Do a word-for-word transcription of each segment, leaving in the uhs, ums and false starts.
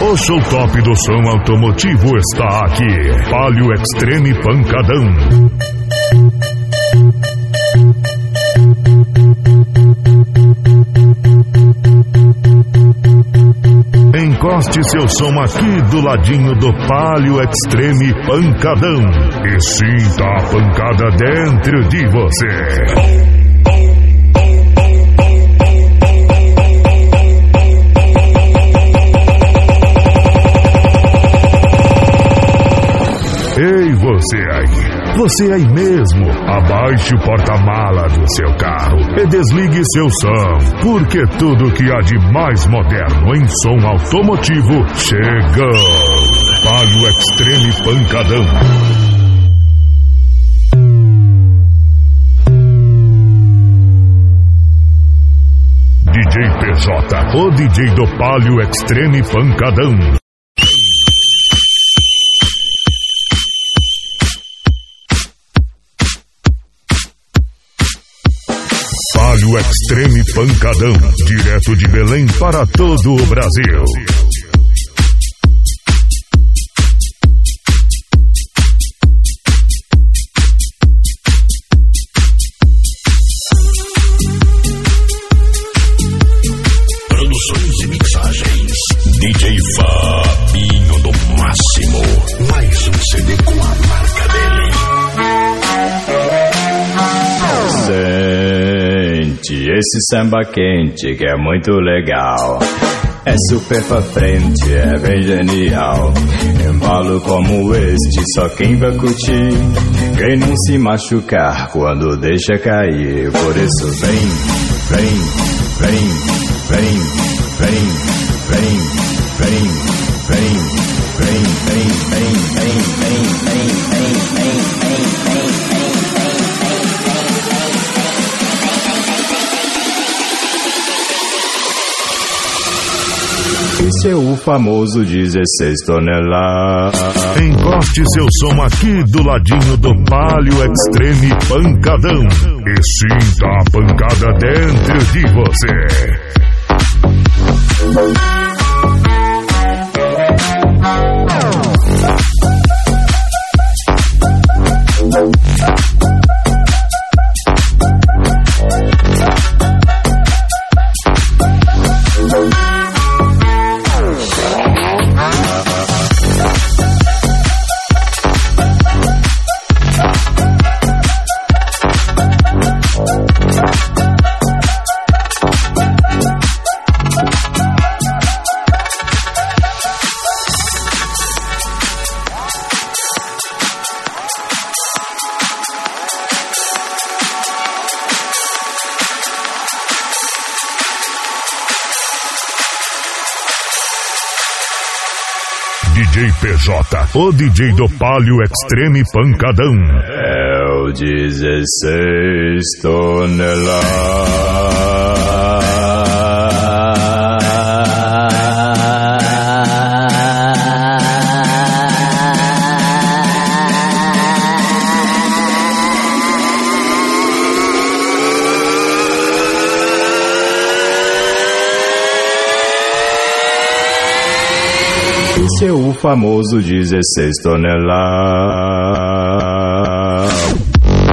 O show top do som automotivo está aqui. Palio Extreme Pancadão. Encoste seu som aqui do ladinho do Palio Extreme Pancadão e sinta a pancada dentro de você. Ei, você aí, você aí mesmo, abaixe o porta-mala do seu carro e desligue seu som, porque tudo que há de mais moderno em som automotivo chegou. Palio Extreme Pancadão. D J P J, o D J do Palio Extreme Pancadão. Palio Extreme Pancadão, direto de Belém para todo o Brasil. Produções e mixagens, D J Fabinho do Máximo. Mais um C D com a marca dele. Esse samba quente que é muito legal, é super pra frente, é bem genial. Embalo como este, só quem vai curtir, quem não se machucar quando deixa cair. Por isso vem, vem, vem, vem, vem, vem, vem, vem, vem, vem, vem, vem, vem, vem, vem, vem, vem. Esse é o famoso dezesseis toneladas. Encoste seu som aqui do ladinho do Palio Extreme Pancadão e sinta a pancada dentro de você. D J P J, o D J do Palio Extreme Pancadão. É o dezesseis toneladas. Esse é o famoso dezesseis toneladas.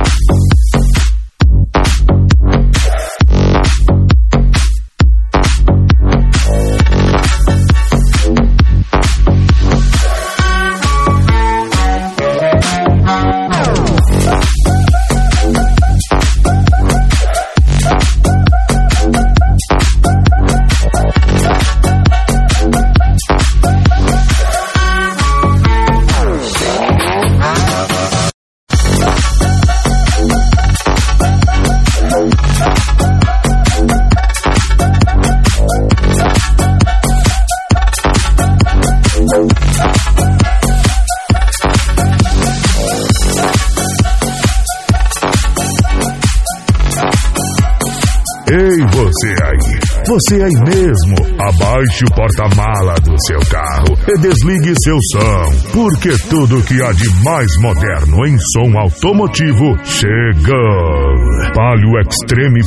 Ei, você aí, você aí mesmo, abaixe o porta-mala do seu carro e desligue seu som, porque tudo que há de mais moderno em som automotivo chegou. Palio Extreme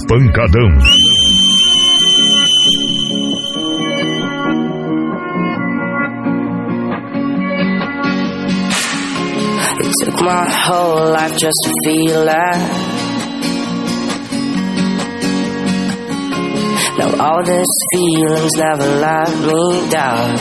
Pancadão. Took my whole life just to feel that. Now all these feelings never let me down.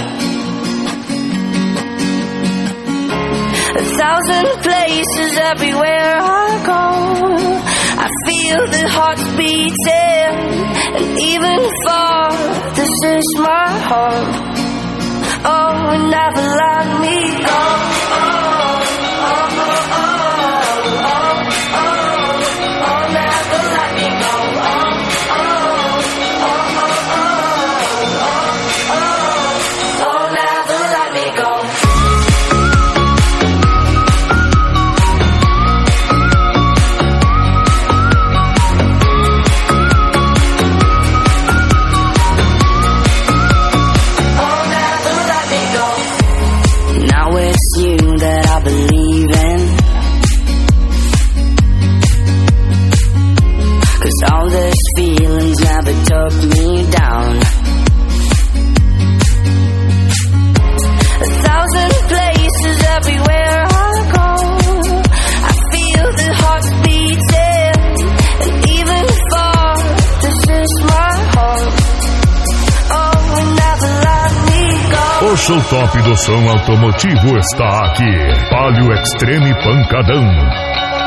A thousand places everywhere I go, I feel the hearts beating, and even far, this is my home. Oh, and never let me go. Oh, oh, oh, oh, oh, oh, oh, oh, never let me go. Oh, oh, oh, oh, oh, oh, oh, never let me go. All these feelings never took me down. A thousand places everywhere I go, I feel the hearts beating, and even far, this is my home. Oh, and never let me go. O show top do som automotivo está aqui. Palio Extreme Pancadão.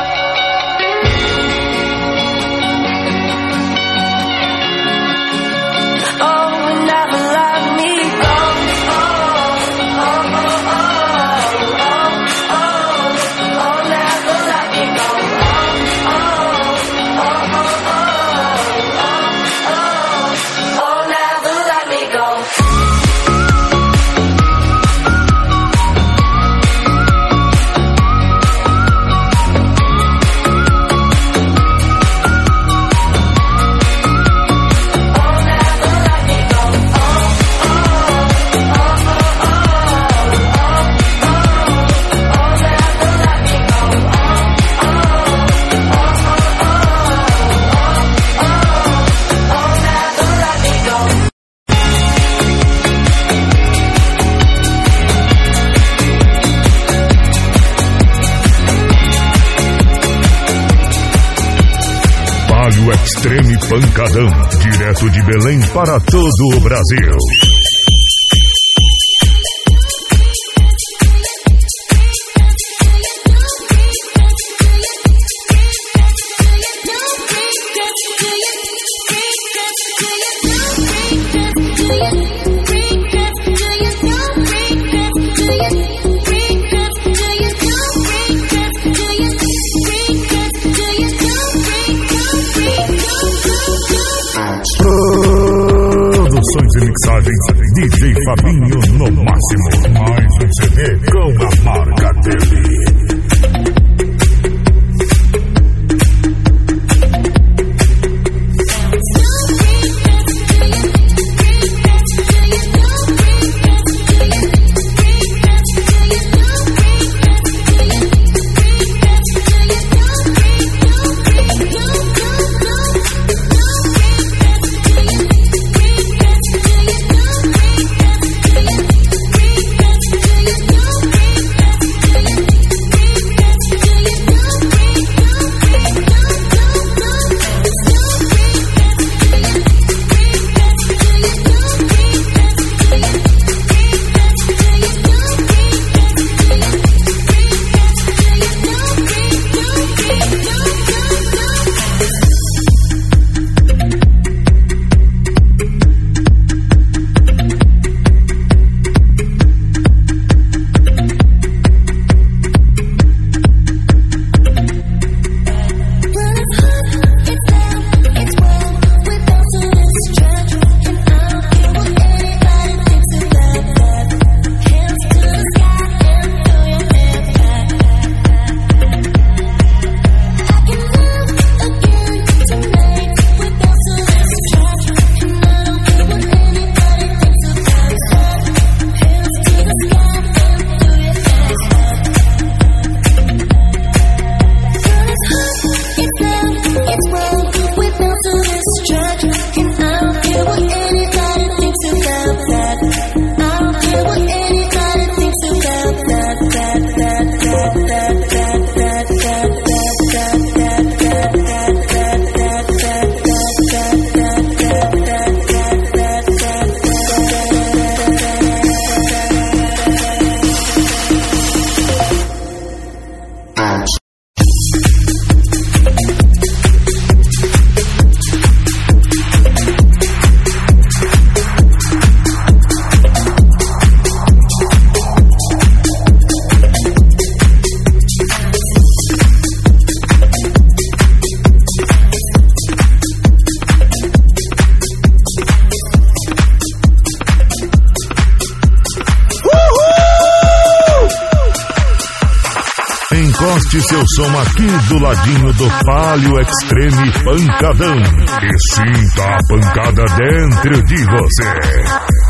Extreme Pancadão, direto de Belém para todo o Brasil. Produções e mixagens D J Fabinho no máximo. Mais um C D com a marca dele. Aumente seu som aqui do ladinho do Palio Extreme Pancadão e sinta a pancada dentro de você.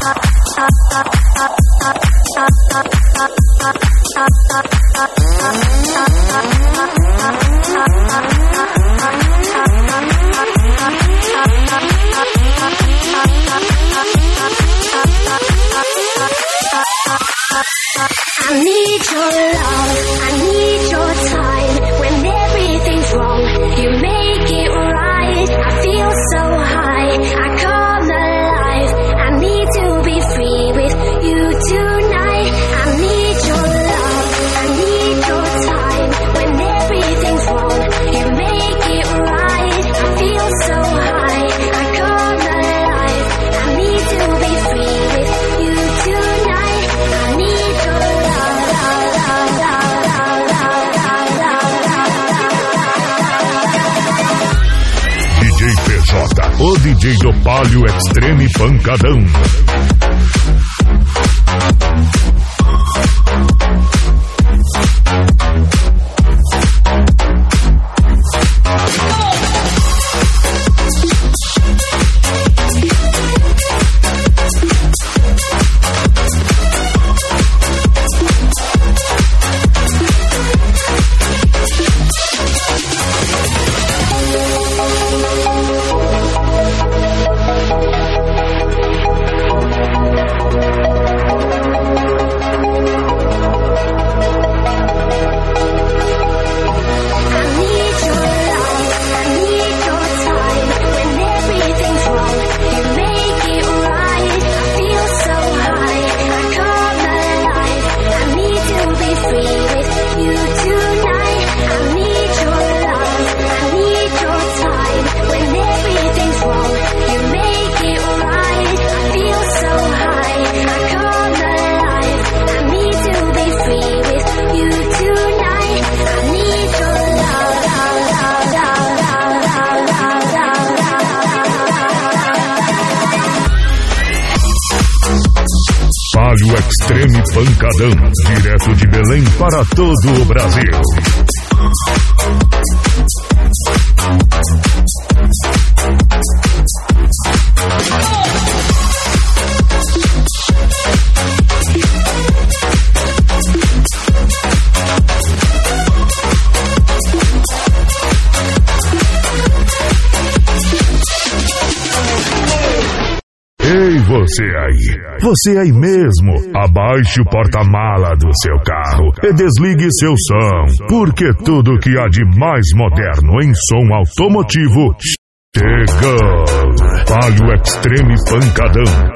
I need your love, I need your time. When everything's wrong, you make it right. I feel so high, I come alive. I need to be free with you tonight. I need your love, I need your time. When everything's wrong, you make it right. I feel so high, I come alive. I need to be free with you tonight. I need your love. D J P J, o D J do Palio Extreme Pancadão. Palio Extreme Pancadão, direto de Belém para todo o Brasil. Ei, você aí, você aí mesmo, abaixe o porta-mala do seu carro e desligue seu som, porque tudo que há de mais moderno em som automotivo chegou. Palio Extreme Pancadão.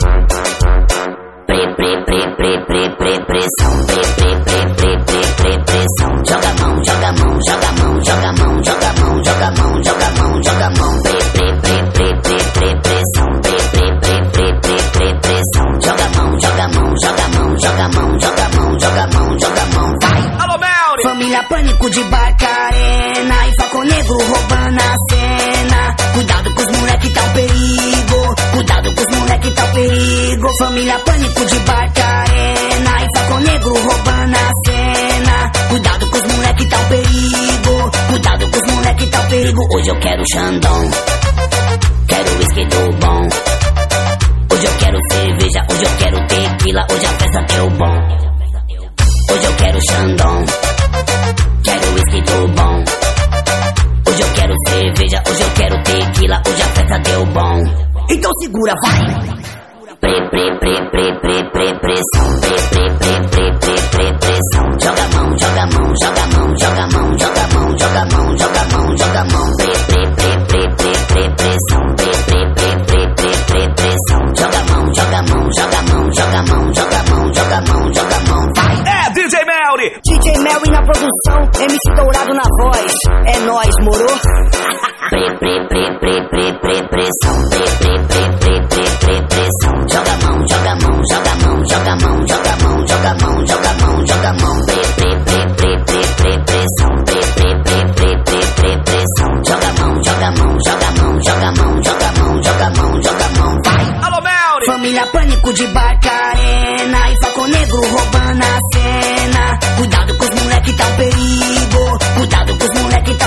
Pre, pre, pre, pre, pre, pre, pressão, pre, pre, pre, pre, pre, pre, pressão. Joga a mão, joga a mão, joga a mão, joga a mão, joga a mão, joga a mão, joga a mão, joga a mão, pre, pre, pre, pre, pre, pre, pressão, pre, pre, pre, pre, pre, pre, pressão. Joga a mão, joga a mão, joga a mão, joga a mão, joga a mão, joga a mão, joga a mão, vai! Alô, Melri! Família Pânico de Barcarena e Falcão Negro roubando a cena. Cuidado com os moleque, tá um perigo. Cuidado com os moleque, tá um perigo. Família Pânico de Barcarena e Falcão Negro roubando a cena. Cuidado com os moleque, tá um perigo. Cuidado com os moleque, tá um perigo. Hoje eu quero Xandão, quero whisky do bom. Hoje eu quero cerveja, hoje eu quero tequila. Hoje a festa deu bom. Hoje eu quero Xandão, quero whisky do bom. Hoje eu quero cerveja, hoje eu quero tequila. Hoje a festa deu bom. Então segura, vai! Pre, pre, pre, pre, pre, pre, pressão. Pre, pre, pre, pre, pre, pre, pressão. Joga a mão, joga a mão, joga a mão, joga a mão, joga a mão, joga a mão, joga a mão, joga a mão. Pre, pre, pre, pre, pre, pre, pressão. Pre, pre, pre, pre, pre, pre, pressão. Joga a mão, joga a mão, joga a mão, joga a mão, joga a mão, joga a mão, joga a mão, vai! É D J Melri! D J Melri na produção, M C Dourado na voz. É nóis, moro? Pre, pre, pre, pre, pre, pre, pressão. Pre, pre, pre, pre, pre, pre, pressão. Joga a mão, joga a mão, joga a mão, joga a mão, joga a mão, joga a mão, joga a mão, joga a mão. Pre, pre, pre, pre, pre, pre, pressão. Pre, pre, pre, pre, pre, pre, pressão. Joga a mão, joga a mão, joga a mão, joga a mão, joga a mão, joga a mão, joga a mão, vai! Alô, Melri! Família Pânico de Barcarena e Falcão Negro roubando a cena. Cuidado com os moleque, tá um perigo.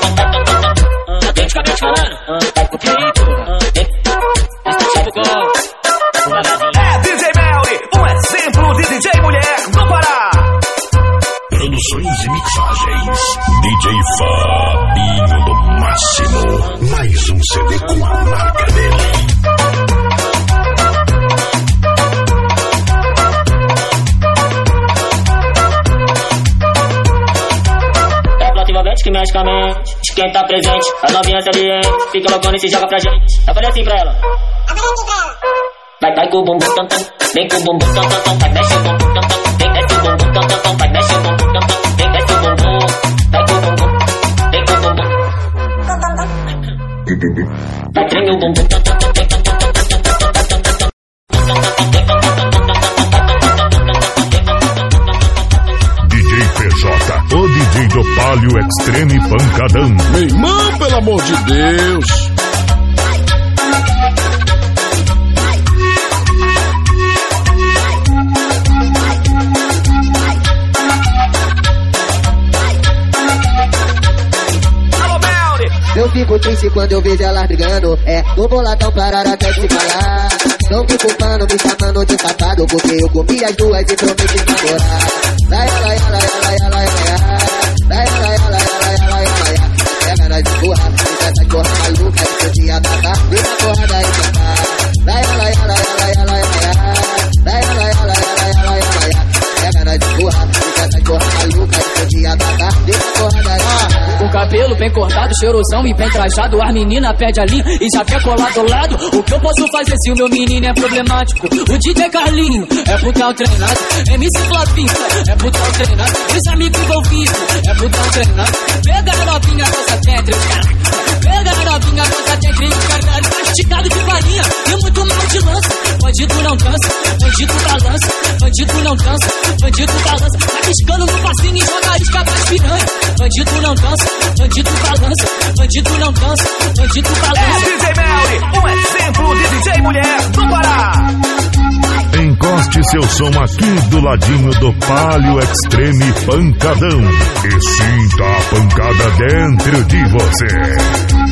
Autenticamente falando, vai pro perigo. Esse tipo gol. É D J Melly, um exemplo de D J mulher do Pará. Produções e mixagens D J Fabinho do Máximo. Mais um C D com a marca dele. Que mexe com a mente, de quem tá presente, as novinhas salientes, fica loucona e se joga pra gente. Eu falei assim pra ela. Vai, vai com o bumbum tam tam, vem com o bumbum tam tam tam, vai mexe o bumbum tam tam, vem desce o bumbum tam tam tam, vai mexe o bumbum tam tam, vem desce o bumbum, vai com o bumbum, vem com o bumbum, vai treme o bumbum tam tam tam, vem tam tam tam tam tam tam tam tam. D J P J, o D J do Palio Extreme Pancadão. Meu irmão, pelo amor de Deus. Eu fico triste quando eu vejo elas brigando. É, tô boladão, pararam até de falar. Não me culpando, me chamando de safado, porque eu comi as duas e prometi namorar. Lai, lai, lai, lai, lai, lai, lai, lai, lai, lai, lai, lai, lai. Pega nós de porra, fica essa porra maluca, que eu tinha data, vem na porrada e cantar. Lai, lai, lai, lai, lai, lai, lai, lai, lai, lai, lai, lai, lai. Pega nós de porra, fica essa porra maluca, que eu tinha data, vem na porrada e cantar. Com cabelo bem cortado, cheirosão e bem trajado, as meninas pede a linha e já quer colar do lado. O que eu posso fazer se o meu menino é problemático? O D J Carlinho é putão treinado, M C Flavinho é putão treinado, os amigos envolvidos é putão treinado. Pega a novinha, gosta tem três caras. Pega a novinha, gosta tem três caras. Masticado de farinha e muito mal de lança. Bandido não cansa, bandido tá não dança, bandido balança. Tá piscando no passinho e joga isca pras piranha. Bandido não dança, bandido balança. Bandido não dança, bandido balança. É D J Melly, um exemplo de D J mulher do Pará. Encoste seu som aqui do ladinho do Palio Extreme Pancadão e sinta a pancada dentro de você.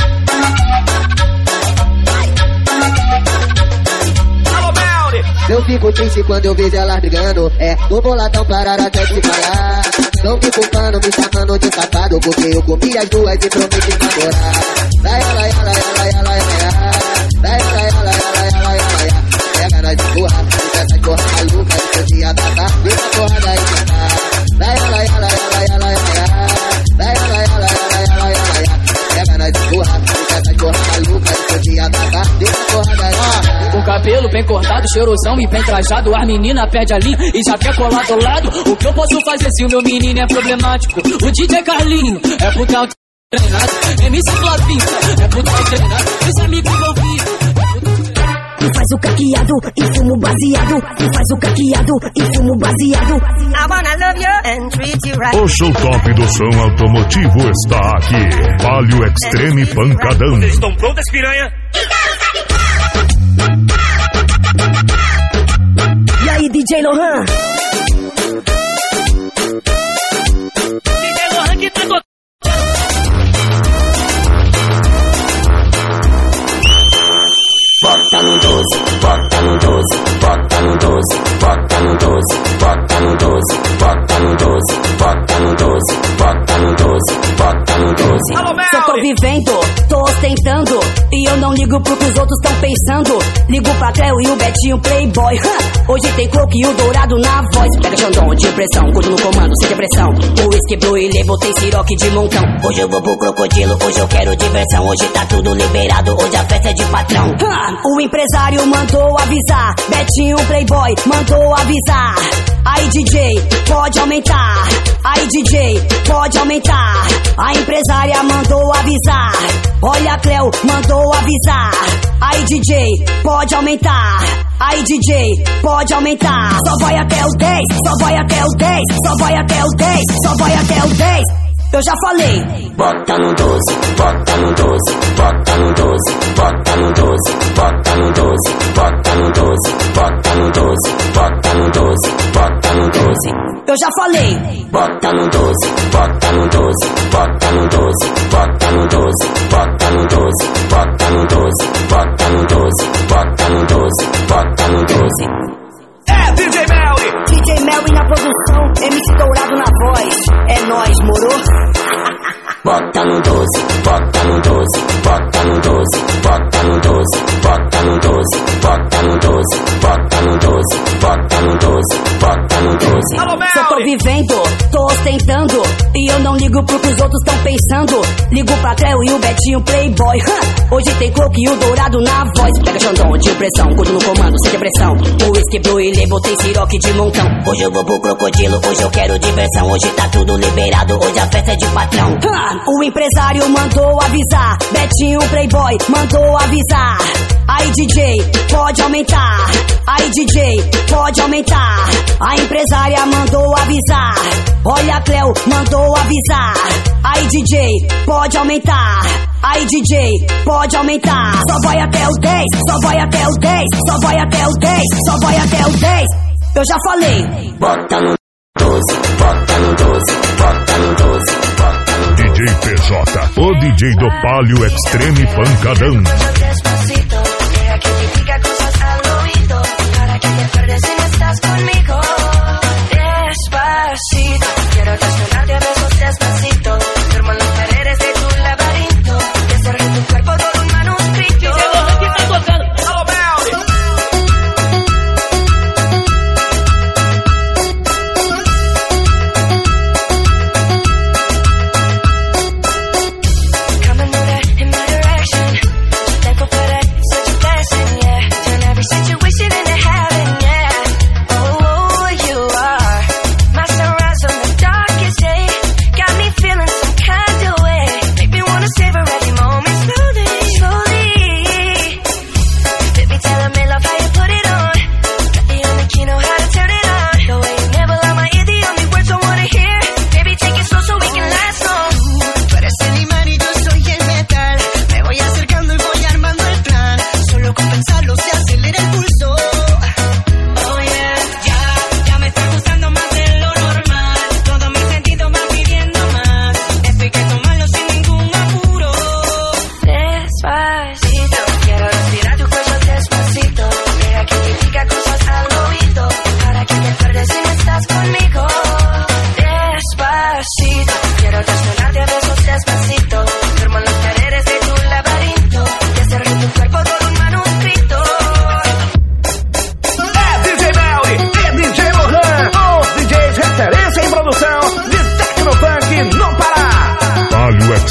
Eu fico triste quando eu vejo elas brigando. É, tô boladão, pararam até de falar. Tão me culpando, me chamando de safado, porque eu comi as duas e prometi namorar. Lai, lai, lai, lai, lai, lai, lai. Lai, lai, lai, lai, lai, lai. Pega nós de porra, deixa essa porra maluca, deixa o dia babar, vem pra porrada e matar. Lai, lai, lai, lai, lai, lai. Lai, lai, lai, lai, lai. Pega nós de porra, deixa essa porra maluca, deixa o dia babar, vem pra porrada e matar. Com cabelo bem cortado, cheirosão e bem trajado, as meninas perde a linha e já quer colar do lado. O que eu posso fazer se o meu menino é problemático? O D J Carlinho é putão treinado, M C Flavinho é putão treinado, os amigos envolvidos. E faz o caqueado e fumo baseado. E faz o caqueado e fumo baseado. I wanna love you and treat you right. O show top do som automotivo está aqui. Palio Extreme Pancadão. Vocês estão prontas, piranha? E aí, D J Lohan? D J Lohan que tá tocando. Bota no doze, bota no doze, bota no doze, bota no doze, bota no doze, bota no doze, bota no doze, bota no doze, bota no doze. Só tô vivendo, tô ostentando, e eu não ligo pro que os outros tão pensando. Ligo pra Cleo e o Betinho Playboy. Huh. Hoje tem coco e o dourado na voz. Pega Xandão de pressão, curto no comando, sem depressão. O whisky blue e label tem siroque de montão. Hoje eu vou pro crocodilo, hoje eu quero diversão. Hoje tá tudo liberado, hoje a festa é de patrão. Huh. O empresário mandou avisar, Betinho Playboy mandou avisar. Aí D J, pode aumentar. Aí D J, pode aumentar. A empresária mandou avisar. Olha a Cleo, mandou avisar. Aí D J, pode aumentar. Aí D J, pode aumentar. Só vai até o dez, só vai até o dez, só vai até o dez, só vai até o dez. Eu já falei. Bota no doze, bota no doze, bota no doze, bota no doze, bota no doze, bota no doze, bota no doze, bota no doze, bota no doze. Eu já falei. Bota no doze, bota no doze, bota no doze, bota no doze, bota no doze, bota no doze, bota no doze, bota no doze, bota no doze. É D J Melly! D J Melly na produção, M C Dourado na voz. É nóis, moro? Bota no doze, bota no doze, bota no doze, bota no doze, bota no doze, bota no doze, bota no doze, bota no doze, bota no doze. Só tô vivendo, tô ostentando, e eu não ligo pro que os outros tão pensando. Ligo pra Cleo e o Betinho Playboy. Huh. Hoje tem coco e o dourado na voz. Pega Xandão de pressão, curto no comando, sem depressão. O whisky blue e label tem siroque de montão. Hoje eu vou pro crocodilo, hoje eu quero diversão. Hoje tá tudo liberado, hoje a festa é de patrão. Huh. O empresário mandou avisar, Betinho Playboy mandou avisar. Aí D J, pode aumentar. Aí D J, pode aumentar. A empresária mandou avisar. Olha a Cleo, mandou avisar. Aí D J, pode aumentar. Aí D J, pode aumentar. Só vai até o dez, só vai até o dez, só vai até o dez, só vai até o dez. Eu já falei. Bota no doze, bota no doze, bota no doze, bota no D J P J, o D J do Palio Extreme Pancadão. Despacito, deja que te diga cosas al oído, para que te pierdes si no estás conmigo. Despacito, quiero desnudarte a besos despacito. Duermo en las paredes de tu laberinto, y hacer de tu cuerpo todo un manuscrito. Situation into heaven, yeah. Oh, oh.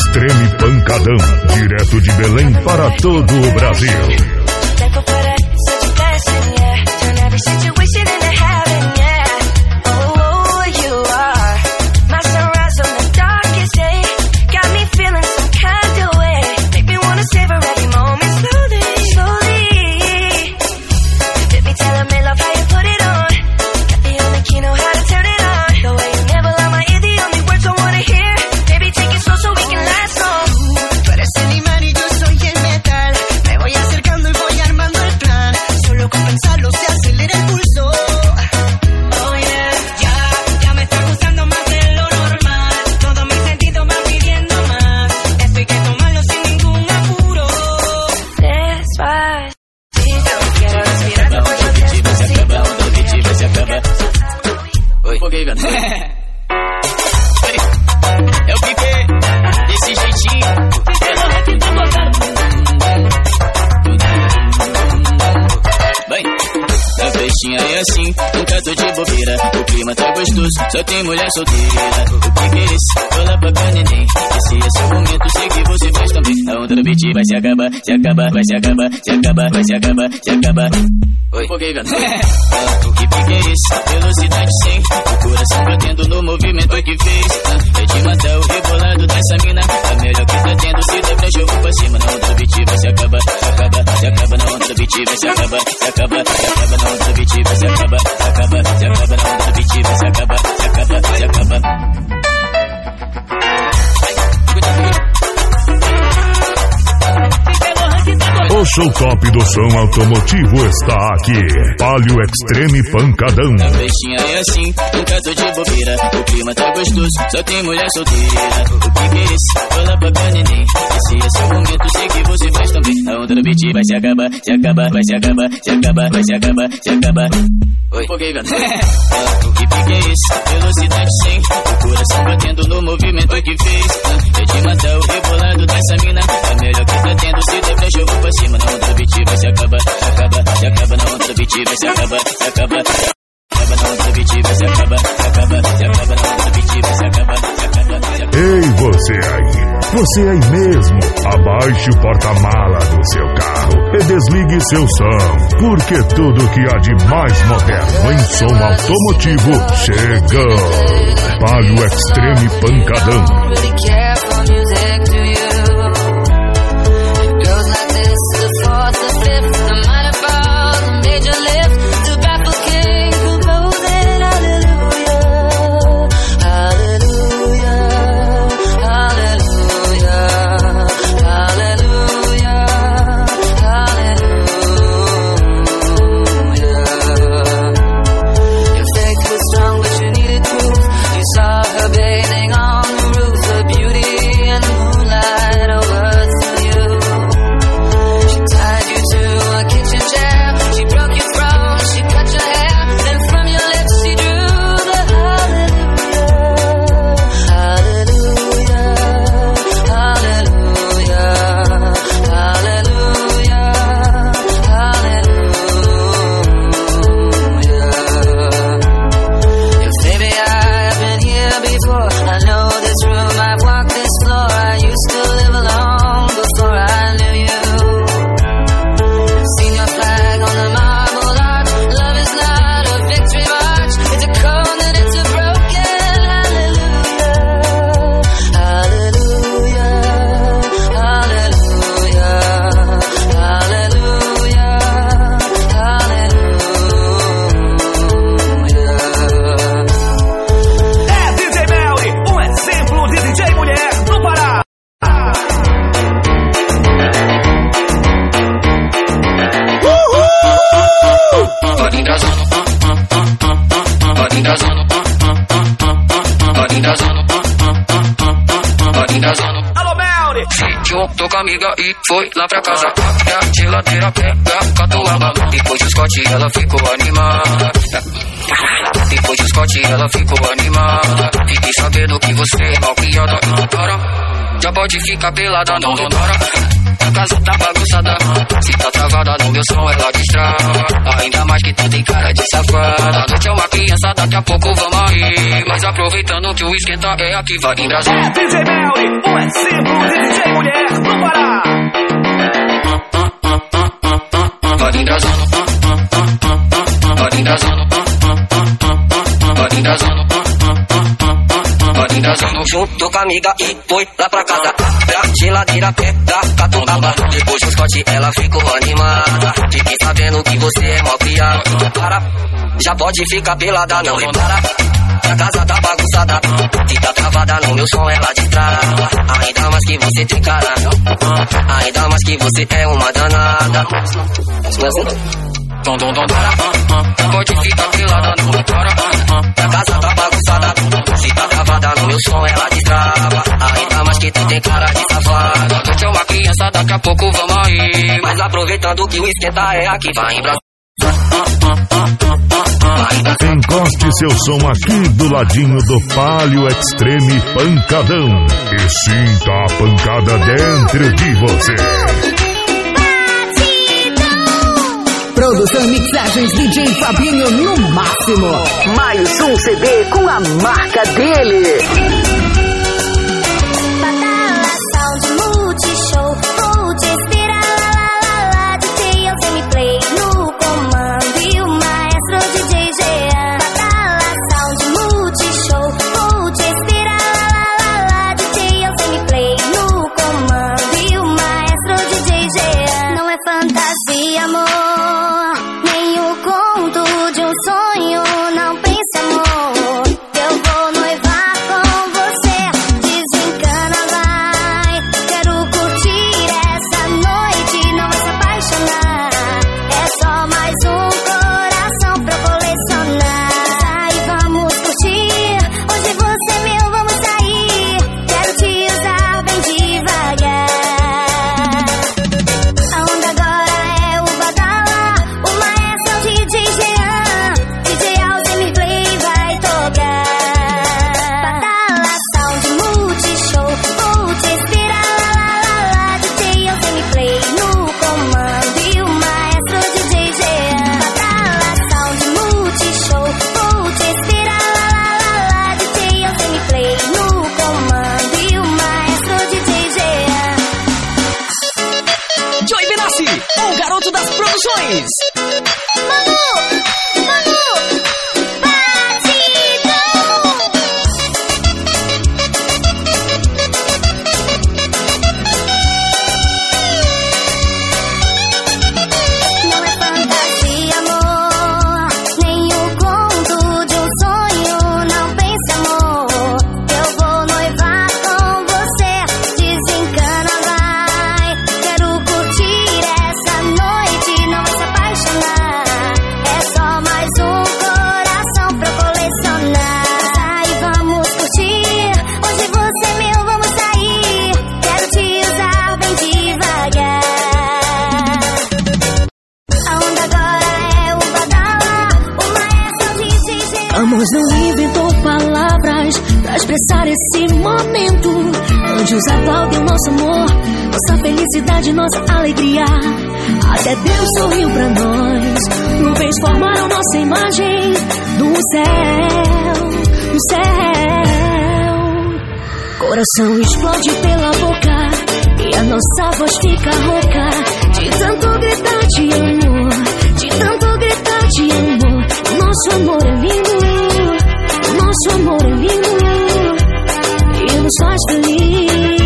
Extreme Pancadão, direto de Belém para todo o Brasil. Só tem mulher solteira, o que que é isso? Tô lá pra cá, neném. Esse é seu momento, sei que você faz também. A onda do beat vai se acabar, se acabar, vai se acabar, se acabar, vai se acabar, se acabar. Oi, por que, gata? Ah, o que que é isso? Velocidade cem, o coração batendo no movimento que fez. Ah, é de matar o rebolado dessa mina. A melhor que tá tendo, se der pra jogo pra cima. Na onda do beat vai se acabar, se acabar, se acaba. Na onda do beat vai se acabar, se acaba, se acaba. Na onda do beat vai se acabar, se acaba, se acaba. Na onda do beat vai se acabar, se acaba, se acaba. O show top do som automotivo está aqui. Palio Extreme Pancadão. A festinha é assim, nunca tô de bobeira. O clima tá gostoso, só tem mulher solteira. O que que é isso? Tô lá pra cá, neném. Esse é seu momento, sei que você faz também. A onda do beat vai se acabar, se acabar, vai se acabar, se acabar, vai se acabar, se acabar. Oi, por que, gata? Ah, o que que é isso? Velocidade cem, o coração batendo no movimento que fez. Ah, é de matar o rebolado dessa mina. A melhor que tá tendo, se der pra jogo pra cima. Na onda do beat vai se acabar, se acaba, se acaba. Na onda do beat vai se acabar, se acaba. Acaba na onda do beat vai se acabar, se acaba, se acaba. Na onda do beat vai se acabar, se acaba, se acaba. Ei, você aí, você aí mesmo, abaixe o porta-mala do seu carro e desligue seu som, porque tudo que há de mais moderno em som automotivo chegou. Palio Extreme Pancadão. Alô, Melri! Juntou com a amiga e foi lá pra casa. E a geladeira pega catuaba. Depois do Scott ela ficou animada. Depois do Scott ela ficou animada. Fiquei sabendo que você é malcriada. Para. já pode ficar pelada, não demora. A casa tá bagunçada, se tá travada no meu som ela destrava. Ainda mais que tu tem cara de safada. A noite é uma criança, daqui a pouco vamos aí. Mas aproveitando que o esquenta é aqui, vai em Brasília. É D J Melly, um exemplo de D J mulher no Pará. Vai em Brasília, vai em Brasília, vai em Brasília. Junto com a amiga e foi lá pra casa. Pra geladeira, pega catuaba. Depois do Scott ela ficou animada. Fiquei sabendo que você é mal criado. Para, já pode ficar pelada, não repara. A casa tá bagunçada, se tá travada no meu som ela destrava. Ainda mais que você tem cara, ainda mais que você é uma danada. Dom, dom, dom, para, pode ficar pelada, não repara. A casa tá bagunçada, se tá travada no meu som ela destrava. Ainda mais que tu tem cara de safada. Tu é uma criança, daqui a pouco vamos aí. Mas aproveitando que o esquenta é aqui, vai em Brasília. Encoste seu som aqui do ladinho do Palio Extreme Pancadão e sinta a pancada dentro de você. Produção e mixagens D J Fabinho no máximo. Mais um C D com a marca dele. Badalação de multishow, vou te esperar, lá, lá, lá, D J Alcemiplay no comando e o maestro D J Jean. Badalação de multishow, vou te esperar, lá, lá, lá, D J Alcemiplay no comando e o maestro D J Jean. Não é fantasia, amor. Nossa alegria, até Deus sorriu pra nós. Nuvens formaram nossa imagem do céu, do céu. Coração explode pela boca e a nossa voz fica rouca de tanto gritar de amor, de tanto gritar de amor. Nosso amor é lindo, nosso amor é lindo e nos faz feliz.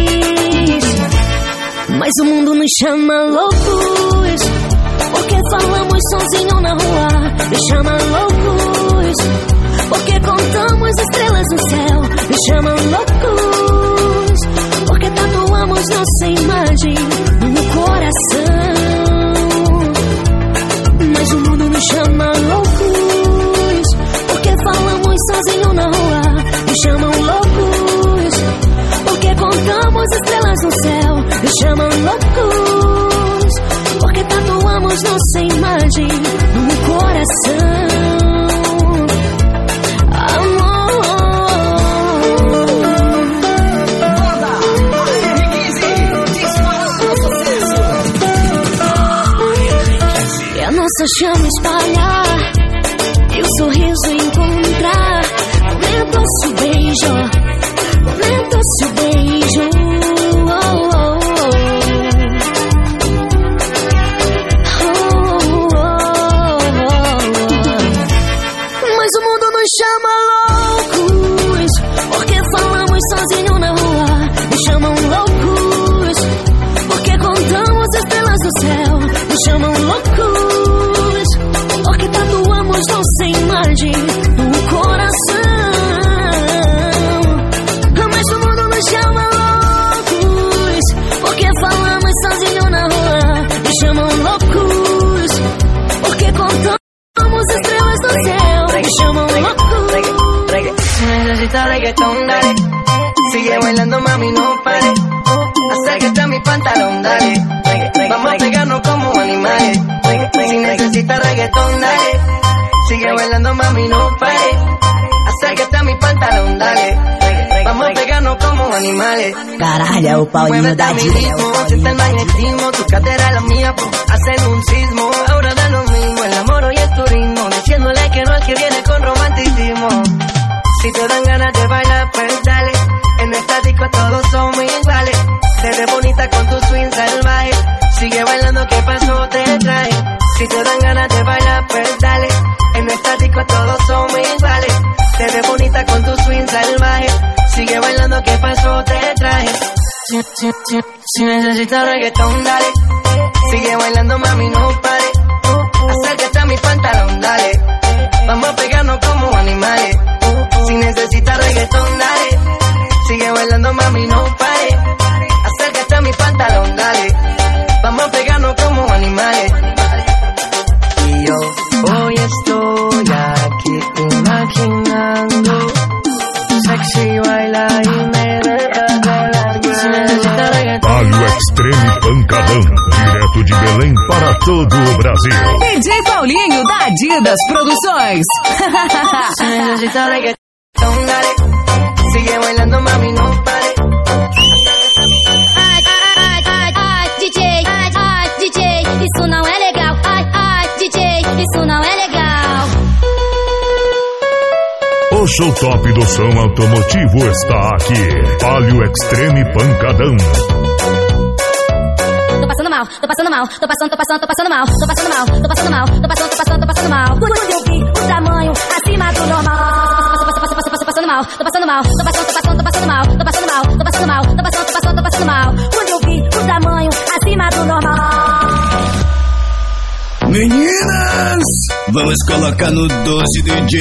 Mas o mundo nos chama loucos, porque falamos sozinho na rua. Me chama loucos, porque contamos estrelas no céu. Me chama loucos, porque tatuamos nossa imagem no coração. Mas o mundo nos chama loucos, porque falamos sozinho na rua. Me chamam loucos, porque contamos estrelas no céu. Me chamam loucos, porque tatuamos nossa imagem no coração. Amor. essa chama espalhar e o sorriso encontrar. Aumenta-se o beijo, aumenta-se o beijo. Oh, oh, oh. Oh, oh, oh. Mas o mundo nos chama loucos, porque falamos sozinho na rua. Me chamam loucos, porque contamos estrelas no céu. Me chamam loucos, porque tatuamos nossa imagem no coração. Mas o mundo nos chama loucos, porque falamos sozinho na rua. Me chamam loucos, porque contamos estrelas no céu. Me chamam loucos. Si necesitas reggaetón, dale. Sigue bailando, mami, no pare. Acércate a mi pantalón, dale. Vamos a pegarnos como animales. Si necesitas reggaetón, dale. Sigue bailando, mami, no pare. Acércate a mi pantalón, dale. Vamos a pegarnos como animales. Caralho, o Paulinho da Dida. Siente el magnetismo, tu cadera la mía, hacen un sismo. Ahora da lo mismo, el amor y el turismo. Diciéndole que no al que viene con romanticismo. Si te dan ganas de bailar, pues dale. En esta disco todos somos iguales. Te ves bonita con tu swing salvaje. Sigue bailando, ¿qué pasó? Te traje. Si te dan ganas de bailar, pues dale. En esta disco todos somos iguales. Te ves bonita con tu swing salvaje. Sigue bailando, ¿qué pasó? Te traje. Si, si, si, si necesitas reggaetón, dale. Sigue bailando, mami, no pare. Acércate a mi pantalón, dale. Vamos a pegarnos como animales. Si necesitas reggaetón, dale. Sigue bailando, mami, no pare. Acércate a mi pantalón, dale. Vamos a pegarnos como animales. Y yo hoy estoy aquí imaginando sexy baila y me deja de largo. Si necesitas reggaetón, Palio Extreme Pancadão, direto de Belém para todo o Brasil. D J Paulinho da Adidas Produções. si necesitas reggaetón, dale. Sigue bailando, mami, no pare. Ai, ai, ai, ai, D J, ai, ai, D J, isso não é legal. Ai, ai, D J, isso não é legal. O show top do som automotivo está aqui. Palio Extreme Pancadão. Tô passando mal, tô passando mal, tô passando, tô passando, tô passando mal, tô passando mal, tô passando mal, tô passando, tô passando, tô passando mal. Quando eu vi o tamanho acima do normal. Tô passando mal, tô passando mal, tô passando, tô passando, tô passando mal, tô passando mal, tô passando mal, tô passando, tô passando, tô passando mal. Quando eu vi o tamanho acima do normal. Meninas, vamos colocar no doze, D J.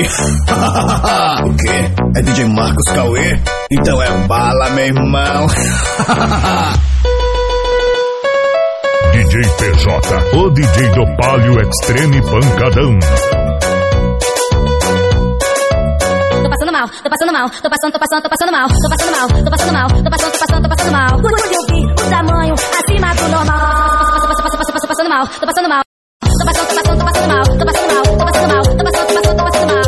O quê? É D J Marcos Cauê? Então é bala, meu irmão. D J P J, o D J do Palio Extreme Pancadão. Tô passando mal, tô passando mal, tô passando, tô passando, tô passando mal, tô passando mal, tô passando mal, tô passando, tô passando, tô passando mal. Quando eu vi o tamanho acima do normal. Tô passando mal, tô passando mal, tô passando, tô passando, tô passando mal, tô passando mal, tô passando mal, tô passando, tô passando, tô passando mal.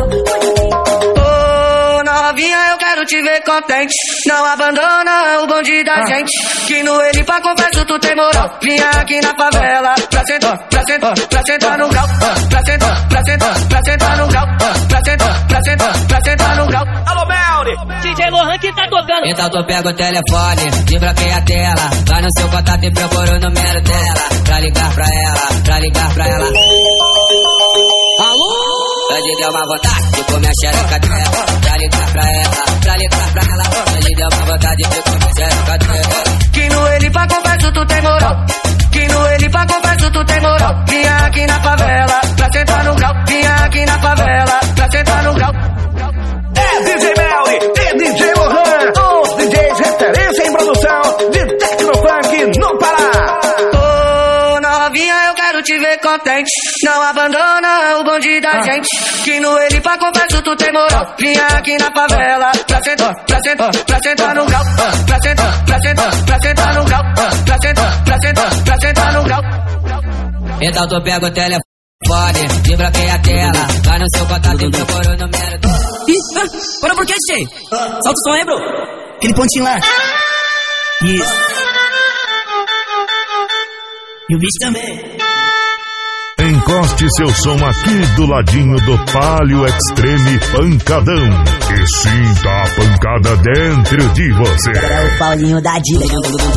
Ô, novinha, eu quero te ver contente. Não abandona o bonde da gente. Que no ele pra confesso tu tem moral. Vinha aqui na favela pra sentar, pra sentar, pra sentar no grau. Pra sentar, pra sentar, pra sentar no grau. Pra sentar, pra sentar, pra sentar no grau. Alô, Melly! D J Lohan que tá tocando. Então tu pega o telefone, desbloqueia a tela. Vai no seu contato e procura o número dela. Pra ligar pra ela, pra ligar pra ela. Alô? Hoje deu uma vontade de comer a xereca dela. Pra ligar pra ela, pra ligar pra ela. Hoje deu uma vontade de comer a xereca dela. Que no ele pra confesso tu tem moral. Que no ele pra confesso tu tem moral. Vinha aqui na favela pra sentar no grau. Vinha aqui na favela pra sentar no grau. É D J Melly e D J Lohan, os D Js referência em produção de Tecnofunk no Pará. Ô, novinha, eu quero te ver contente. Não abandona o bonde da gente. Que no ele pra confesso tu tem moral. Vinha aqui na favela pra sentar, pra sentar, pra sentar no grau. Pra sentar, pra sentar, pra sentar no grau. Pra sentar, pra sentar, pra sentar no grau. Então tu pega o telefone, desbloqueia a tela. Vai no seu contato e procura o número dela. Ih, ah, para por que, Che? Solta o som aí, bro. Aquele pontinho lá. Isso. E o bicho também. Em encoste seu som aqui do ladinho do Palio Extreme Pancadão e sinta a pancada dentro de você. É o Paulinho da Dida.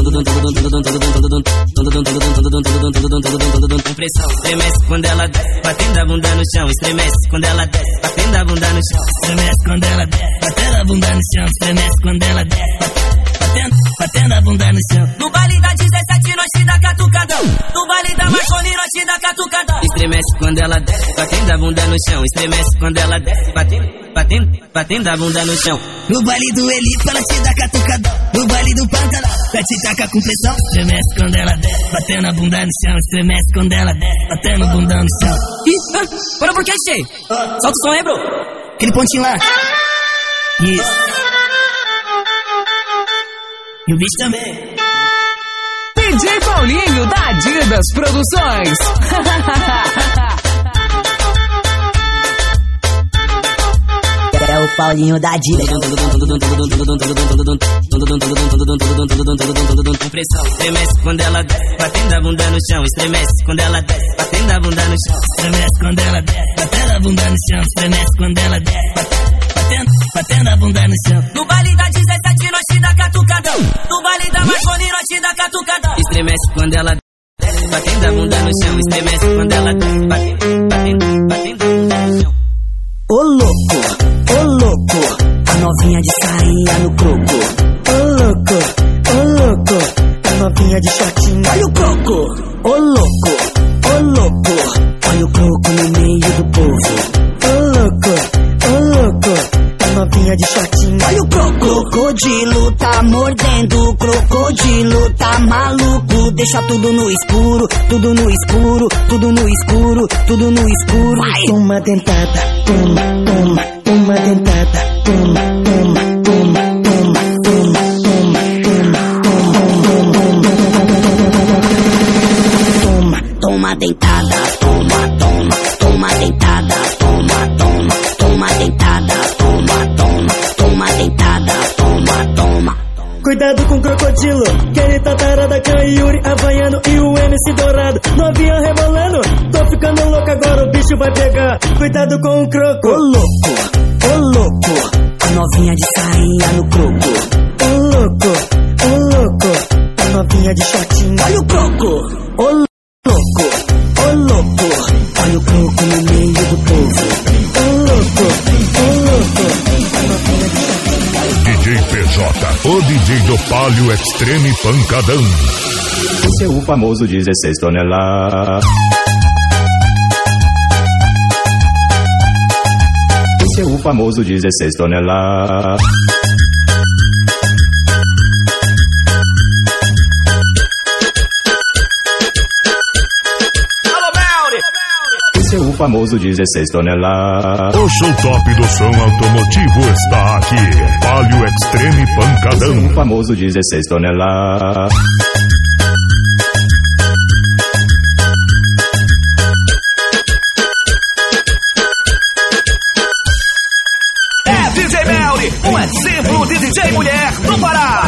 Com pressão, estremece quando ela desce, batendo a bunda no chão. Estremece quando ela desce, batendo a bunda no chão. Estremece quando ela desce, batendo a bunda no chão. Estremece quando ela desce, batendo, batendo a bunda no chão. No baile da dezessete, nós te dá catucadão. No baile da Marconi, nós te dá catucadão. Estremece quando ela desce, batendo a bunda no chão. Estremece quando ela desce, batendo, batendo, batendo a bunda no chão. No baile do Elipa, ela te dá catucadão. No baile do Pantanal, ela te taca com pressão. Estremece quando ela desce, batendo a bunda no chão. Estremece quando ela desce, batendo a bunda no chão. Ih, ah, bora por que, cheio? Solta o som aí, bro. Aquele pontinho lá. Isso. E o bicho também. D J Paulinho da Adidas Produções. É o Paulinho da Adidas. Com pressão, estremece quando ela desce, batendo a bunda no chão. Estremece quando ela desce, batendo a bunda no chão. Estremece quando ela desce, batendo a bunda no chão. Estremece quando ela desce, batendo, batendo a bunda no chão. No baile da dezessete, nós te dá catucadão. No baile da Marconi, nós te dá catucadão. Estremece quando ela desce, batendo a bunda no chão. Estremece quando ela desce, batendo, batendo, batendo a bunda no chão. Ô louco, ô louco, a novinha de sainha no croco. Ô louco, ô louco, a novinha de shortinho, olha o croco. Ô louco, ô louco, olha o croco no meio do povo. Ô louco, ô louco, a novinha de shortinho, olha o croco. Crocodilo tá mordendo, crocodilo tá maluco. Deixa tudo no escuro, tudo no escuro, tudo no escuro, tudo no escuro. Vai. Toma dentada, toma, toma, toma dentada, toma, toma, toma, toma, toma, toma, toma, toma, toma dentada, toma, toma, toma dentada, toma, toma, toma dentada, toma, toma, toma dentada, toma, toma. Cuidado com o crocodilo, que ele tá tarada com Yuri Havaiano e o M C Dourado. Novinha rebolando, tô ficando louco agora, o bicho vai pegar. Cuidado com o croco. Ô louco, ô louco, a novinha de sainha no croco. Ô louco, ô louco, a novinha de shortinho, olha o croco. Ô louco, ô louco, olha o croco no meio do povo. Ô louco, ô louco, a novinha de shortinho. D J P J, o D J do Palio Extreme Pancadão. Esse é o famoso dezesseis toneladas. Esse é o famoso dezesseis toneladas. Esse é o famoso dezesseis toneladas. O show top do som automotivo está aqui. Palio Extreme Pancadão. Esse é o famoso dezesseis toneladas. É D J Melly, um exemplo de D J mulher do Pará.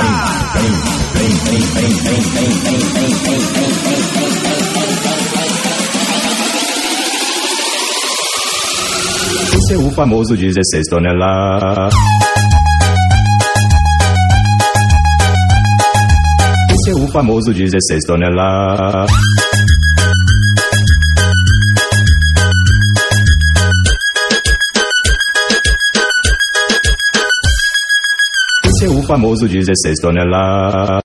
Esse é o famoso dezesseis toneladas. Esse é o famoso dezesseis toneladas. Esse é o famoso dezesseis toneladas.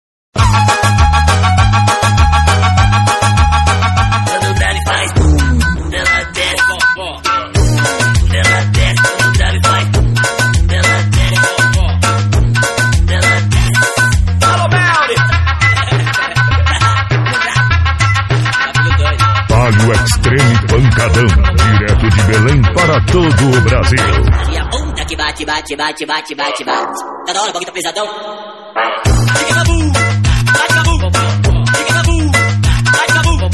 Extreme Pancadão, direto de Belém para todo o Brasil. E a bunda que bate, bate, bate, bate, bate, bate. Cada hora o bagulho tá pesadão. Fica na bu, bate na bu, fica na bu, bate na bu.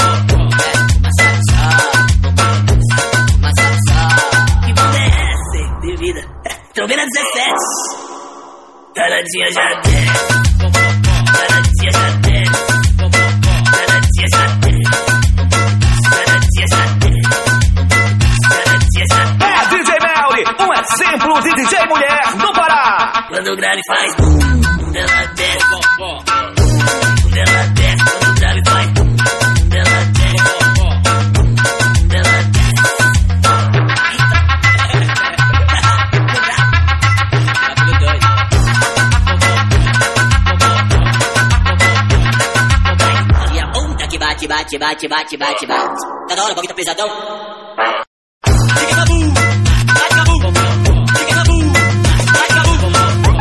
Que bunda é essa, de vida? Tô vendo a dezessete. Danadinha já desce, danadinha já desce, danadinha já desce. exemplo de D J mulher do Pará. Quando o grave faz bum, ela desce, quando ela desce, quando o grave faz bum, ela desce, ela desce. E a onda que bate, bate, bate, bate, bate, bate. Cada hora o bagulho tá pesadão. Fica na bum, vai na bum, fica na bum, vai na bum.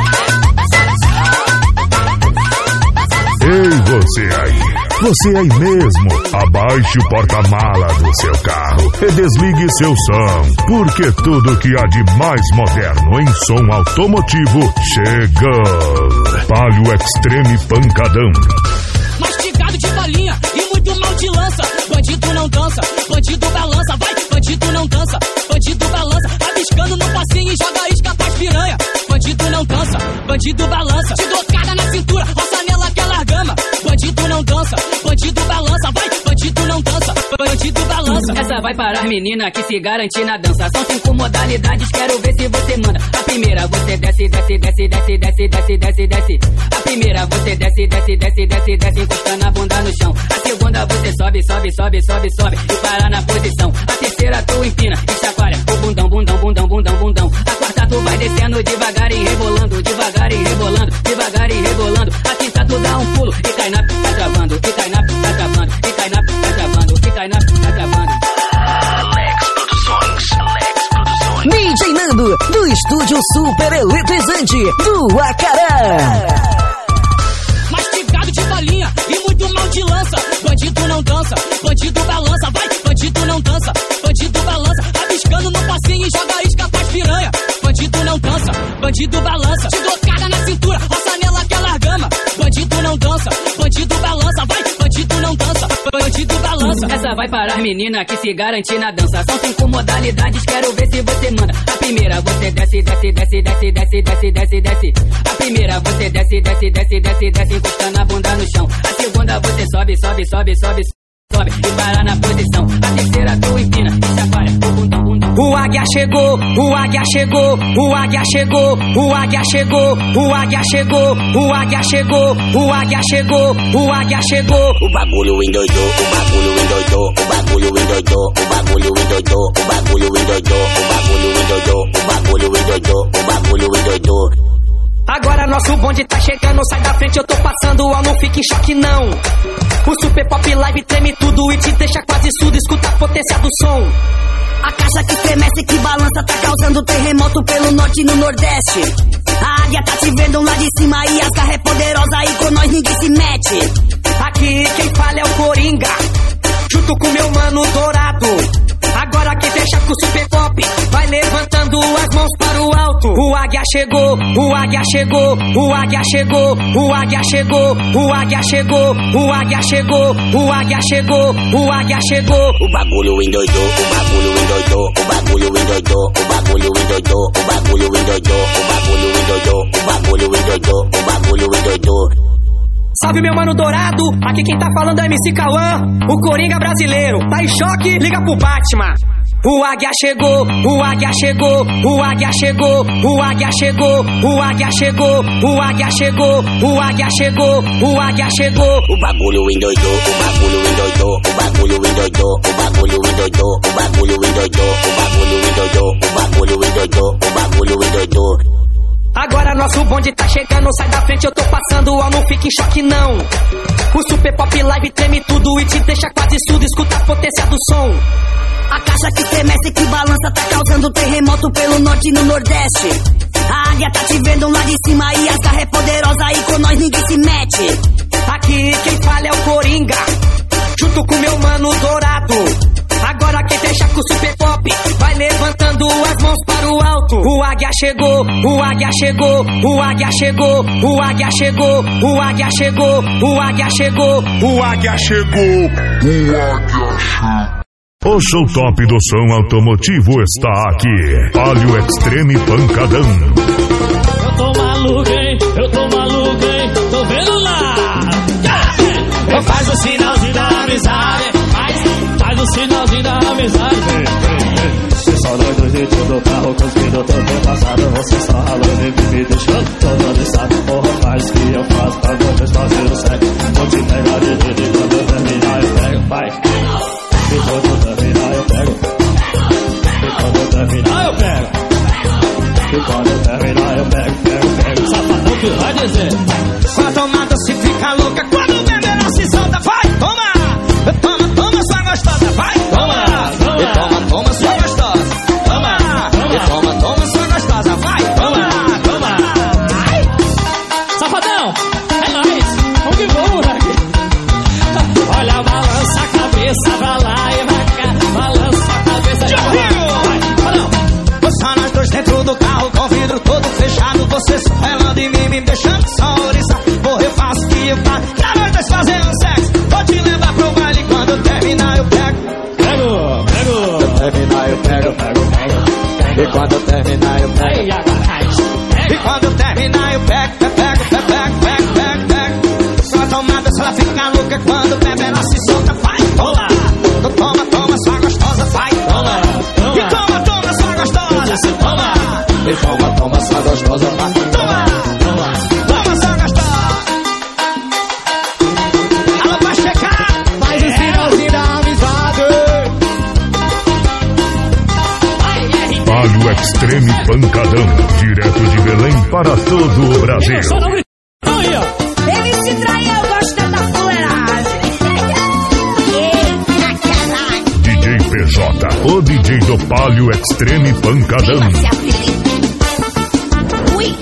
Ei, você aí. Você aí mesmo. Abaixe o porta-mala do seu carro e desligue seu som, porque tudo que há de mais moderno em som automotivo chega. Palio Extreme Pancadão. Mastigado de balinha e muito mal de lança. Bandido não dança, bandido balança. Vai, bandido não dança, bandido balança. Rabiscando no passinho e joga isca pras piranha. Bandido não dança, bandido balança. Te docada na cintura, roça nela aquela gama. Bandido não dança, bandido balança. Vai, bandido não dança, bandido balança. Essa vai para as meninas que se garantem na dança. São cinco modalidades, quero ver se você manda. A primeira você desce, desce, desce, desce, desce, desce, desce, desce. A primeira você desce, desce, desce, desce, desce, encostando a bunda no chão. A segunda você sobe, sobe, sobe, sobe, sobe e para na posição. A terceira tu empina e chacoalha o bundão, bundão, bundão, bundão, bundão. A quarta tu vai descendo devagar e rebolando, devagar e rebolando, devagar e rebolando. A quinta tu dá um pulo e cai na pista travando, e cai na pista travando, e cai na pista travando, e cai na pista travando. Alex Produções, Alex Produções. D J Nando, do estúdio super eletrizante do Acará. Mastigado de balinha e muito mal de lança. Bandido não dança, bandido balança. Vai, bandido não dança, bandido balança. Rabiscando no passinho e joga isca pras piranha. Bandido não dança, bandido balança. Te docada na cintura, roça nela aquela gama. Bandido não dança, bandido balança. Vai, bandido não dança, bandido balança. Essa vai para as meninas que se garantem na dança. São cinco modalidades, quero ver se você manda. A primeira você desce, desce, desce, desce, desce, desce, desce, desce. A primeira você desce, desce, desce, desce, desce, encostando a bunda no chão. A segunda você sobe, sobe, sobe, sobe, sobe e para na posição. A terceira tu empina e chacoalha o bundão, bundão. O águia chegou, o águia chegou, o águia chegou, o águia chegou, o águia chegou, o águia chegou, o águia chegou, o águia chegou. O bagulho endoidou, o bagulho endoidou, o bagulho endoidou, o bagulho endoidou, o bagulho endoidou, o bagulho endoidou, o bagulho endoidou, o bagulho endoidou. Agora nosso bonde tá chegando, sai da frente, eu tô passando, ó, não fique em choque não. O Super Pop Live treme tudo e te deixa quase surdo, escuta a potência do som. A caixa que estremece, que balança, tá causando terremoto pelo norte e no nordeste. A águia tá te vendo lá de cima e a garra é poderosa e com nós ninguém se mete. Aqui quem fala é o Coringa, junto com meu mano Dourado. Agora quem fecha com o Super Pop vai levantando as mãos para o alto. O águia chegou, o águia chegou, o águia chegou, o águia chegou, o águia chegou, o águia chegou, o águia chegou, o águia chegou. O bagulho endoidou, o bagulho endoidou, o bagulho endoidou, o bagulho endoidou, o bagulho endoidou, o bagulho endoidou, o bagulho endoidou, o bagulho endoidou. Salve meu mano Dourado, aqui quem tá falando é M C Cauã, o Coringa brasileiro. Tá em choque? Liga pro Batman. O águia chegou, o águia chegou, o águia chegou, o águia chegou, o águia chegou, o águia chegou, o águia chegou, o águia chegou. O bagulho endoidou, o bagulho endoidou, o bagulho endoidou, o bagulho endoidou, o bagulho endoidou, o bagulho endoidou, o bagulho endoidou, o bagulho endoidou. Agora nosso bonde tá chegando, sai da frente, eu tô passando, ó, não fique em choque não. O Super Pop Live treme tudo e te deixa quase surdo, escuta a potência do som. A caixa que estremece, que balança, tá causando terremoto pelo norte e no nordeste. A águia tá te vendo lá de cima e a garra é poderosa e com nós ninguém se mete. Aqui quem fala é o Coringa, junto com meu mano Dourado. Agora quem fecha com o Super Pop vai levantando as mãos para o alto. O águia chegou, o águia chegou, o águia chegou, o águia chegou, o águia chegou, o águia chegou, o águia chegou, o águia chegou. O show top do som automotivo está aqui. Palio Extreme Pancadão. Eu tô maluco, hein? Eu tô maluco, hein? Tô vendo lá. Eu faz o sinalzinho da amizade. Faz, faz o sinalzinho da amizade. Só nós dois de do carro cuspindo todo passado. Você só ralando e me deixando todo lixado. Porra, faz que eu faço pra vocês fazerem sexo. Vou te pegar de dedo e quando eu terminar eu pego. Vai. E quando eu terminar eu pego. E quando eu terminar eu pego. E quando eu terminar eu pego, pego, pego. Safadão que vai dizer. Quanto mata se fica louca. Quando o bebê não se solta, vai, toma. Toma, toma, sua gostosa, vai, toma. E toma, toma, sua gostosa. Toma. E toma, toma, sua gostosa, vai, toma. Toma. Safadão, é nóis. Vamos que vamos, aqui. Olha, balança a cabeça pra lá e vai cá. Balança a cabeça pra lá. Vai, não. Só nós dois dentro do carro, com o vidro todo fechado. Você só relando em mim, me deixando só oriçar. Porra, eu faço o que eu faço, pra nós dois fazendo sexo. Vou te levar pro baile, quando eu terminar eu pego. Pego, pego. Quando eu terminar eu pego, pego, pego. E quando eu terminar eu pego. E quando eu terminar eu pego, pego, pego, pego, pego, pego, pego. Sua tomada, se ela fica louca, quando o bebê ela se solta, vai, toma. Toma, toma, sua gostosa, vai, toma. E toma, toma, sua gostosa, toma. E toma, toma, sua gostosa, vai, toma. Toma, toma, sua gostosa. Ela vai checar, faz o sinalzinho da amizade. Palio Extreme Pancadão, direto de Belém para todo o Brasil. Ele se traiu, gosta da fuleiragem. D J P J, o D J do Palio Extreme Pancadão. Ui.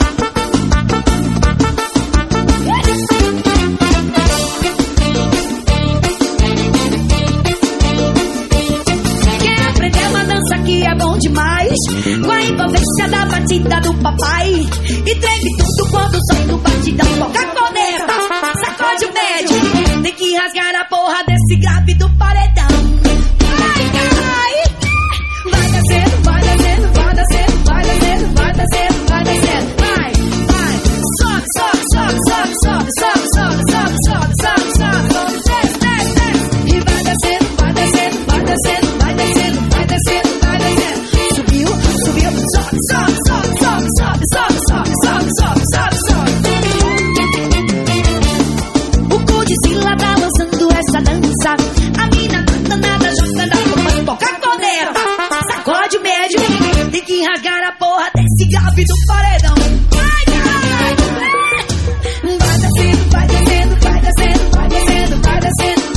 Quem aprendeu uma dança que é bom demais, com a envolvência da batida do papai, e treme tudo quando sai do batidão. Toca a corneta, sacode o médio, tem que rasgar a porra desse grave do paredão. Vai, vai, vai descendo, vai descendo, vai descendo, vai descendo, vai descendo, vai descendo, vai, vai, sobe, sobe, sobe, sobe, sobe, sobe, sobe, sobe, sobe, sobe, sobe, desce, desce, desce, e vai descendo, vai descendo, vai descendo, vai descendo, vai descendo, vai descendo, subiu, subiu, sobe, sobe, sobe, sobe, sobe, sobe, sobe, sobe, sobe, sobe, sobe. O Godzilla tá lançando essa dança, a mina danada jogando a roupa, toca a corneta, sacode o médio, tem que rasgar a porra desse grave do paredão. Vai, vai, vai, vai descendo, vai descendo, vai descendo, vai descendo, vai descendo.